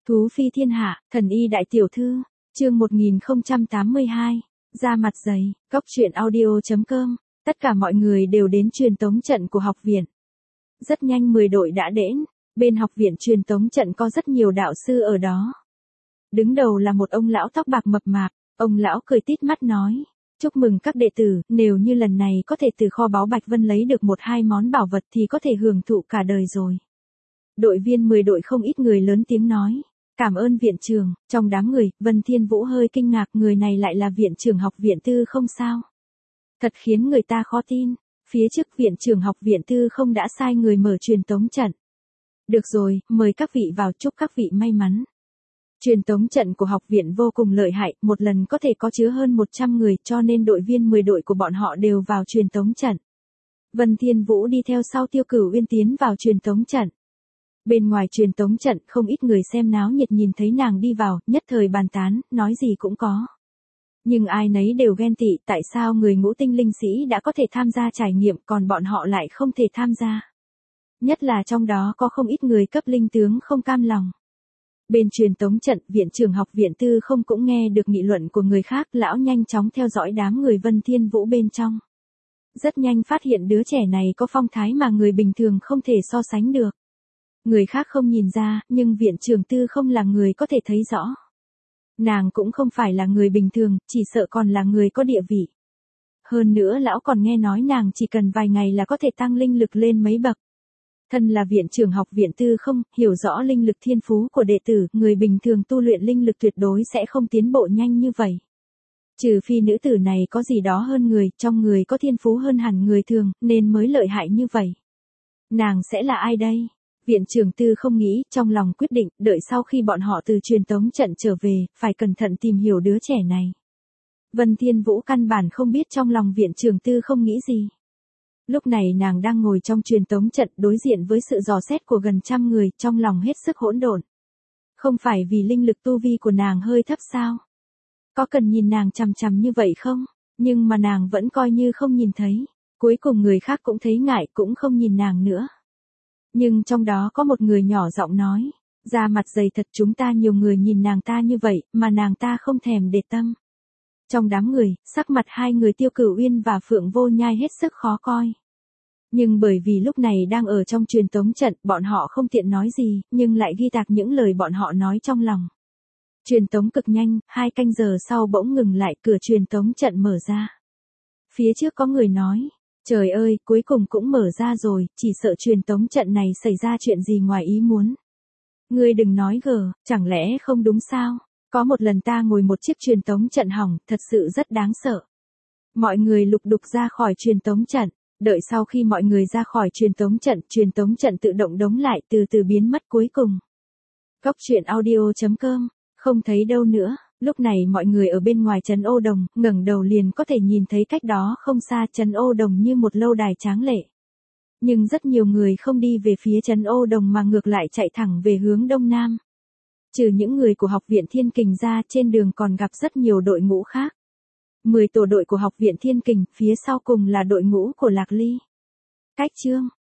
Thú phi thiên hạ, thần y đại tiểu thư, chương 1082, ra mặt dày, góc truyện audio.com, tất cả mọi người đều đến truyền tống trận của học viện. Rất nhanh 10 đội đã đến, bên học viện truyền tống trận có rất nhiều đạo sư ở đó. Đứng đầu là một ông lão tóc bạc mập mạp, ông lão cười tít mắt nói, chúc mừng các đệ tử, nếu như lần này có thể từ kho báu Bạch Vân lấy được 1-2 món bảo vật thì có thể hưởng thụ cả đời rồi. Đội viên 10 đội không ít người lớn tiếng nói. Cảm ơn viện trưởng, trong đám người, Vân Thiên Vũ hơi kinh ngạc, người này lại là viện trưởng học viện tư không sao? Thật khiến người ta khó tin, phía trước viện trưởng học viện tư không đã sai người mở truyền tống trận. Được rồi, mời các vị vào, chúc các vị may mắn. Truyền tống trận của học viện vô cùng lợi hại, một lần có thể có chứa hơn 100 người, cho nên đội viên 10 đội của bọn họ đều vào truyền tống trận. Vân Thiên Vũ đi theo sau Tiêu Cửu Uyên tiến vào truyền tống trận. Bên ngoài truyền tống trận, không ít người xem náo nhiệt nhìn thấy nàng đi vào, nhất thời bàn tán, nói gì cũng có. Nhưng ai nấy đều ghen tị, tại sao người ngũ tinh linh sĩ đã có thể tham gia trải nghiệm, còn bọn họ lại không thể tham gia. Nhất là trong đó có không ít người cấp linh tướng không cam lòng. Bên truyền tống trận, viện trưởng học viện tư không cũng nghe được nghị luận của người khác, lão nhanh chóng theo dõi đám người Vân Thiên Vũ bên trong. Rất nhanh phát hiện đứa trẻ này có phong thái mà người bình thường không thể so sánh được. Người khác không nhìn ra, nhưng viện trưởng tư không là người có thể thấy rõ. Nàng cũng không phải là người bình thường, chỉ sợ còn là người có địa vị. Hơn nữa lão còn nghe nói nàng chỉ cần vài ngày là có thể tăng linh lực lên mấy bậc. Thân là viện trưởng học viện tư không, hiểu rõ linh lực thiên phú của đệ tử, người bình thường tu luyện linh lực tuyệt đối sẽ không tiến bộ nhanh như vậy. Trừ phi nữ tử này có gì đó hơn người, trong người có thiên phú hơn hẳn người thường, nên mới lợi hại như vậy. Nàng sẽ là ai đây? Viện trưởng tư không nghĩ, trong lòng quyết định, đợi sau khi bọn họ từ truyền tống trận trở về, phải cẩn thận tìm hiểu đứa trẻ này. Vân Thiên Vũ căn bản không biết trong lòng viện trưởng tư không nghĩ gì. Lúc này nàng đang ngồi trong truyền tống trận đối diện với sự dò xét của gần trăm người, trong lòng hết sức hỗn độn. Không phải vì linh lực tu vi của nàng hơi thấp sao? Có cần nhìn nàng chằm chằm như vậy không? Nhưng mà nàng vẫn coi như không nhìn thấy. Cuối cùng người khác cũng thấy ngại, cũng không nhìn nàng nữa. Nhưng trong đó có một người nhỏ giọng nói, da mặt dày thật, chúng ta nhiều người nhìn nàng ta như vậy, mà nàng ta không thèm để tâm. Trong đám người, sắc mặt hai người Tiêu Cửu Uyên và Phượng Vô Nhai hết sức khó coi. Nhưng bởi vì lúc này đang ở trong truyền tống trận, bọn họ không tiện nói gì, nhưng lại ghi tạc những lời bọn họ nói trong lòng. Truyền tống cực nhanh, 2 canh giờ sau bỗng ngừng lại, cửa truyền tống trận mở ra. Phía trước có người nói, trời ơi, cuối cùng cũng mở ra rồi, chỉ sợ truyền tống trận này xảy ra chuyện gì ngoài ý muốn. Ngươi đừng nói gờ, chẳng lẽ không đúng sao? Có một lần ta ngồi một chiếc truyền tống trận hỏng, thật sự rất đáng sợ. Mọi người lục đục ra khỏi truyền tống trận, đợi sau khi mọi người ra khỏi truyền tống trận tự động đóng lại, từ từ biến mất cuối cùng. Góc truyện audio.com, không thấy đâu nữa. Lúc này mọi người ở bên ngoài trấn Ô Đồng, ngẩng đầu liền có thể nhìn thấy cách đó không xa trấn Ô Đồng như một lâu đài tráng lệ. Nhưng rất nhiều người không đi về phía trấn Ô Đồng mà ngược lại chạy thẳng về hướng đông nam. Trừ những người của học viện Thiên Kình ra, trên đường còn gặp rất nhiều đội ngũ khác. 10 tổ đội của học viện Thiên Kình, phía sau cùng là đội ngũ của Lạc Ly. Cách chương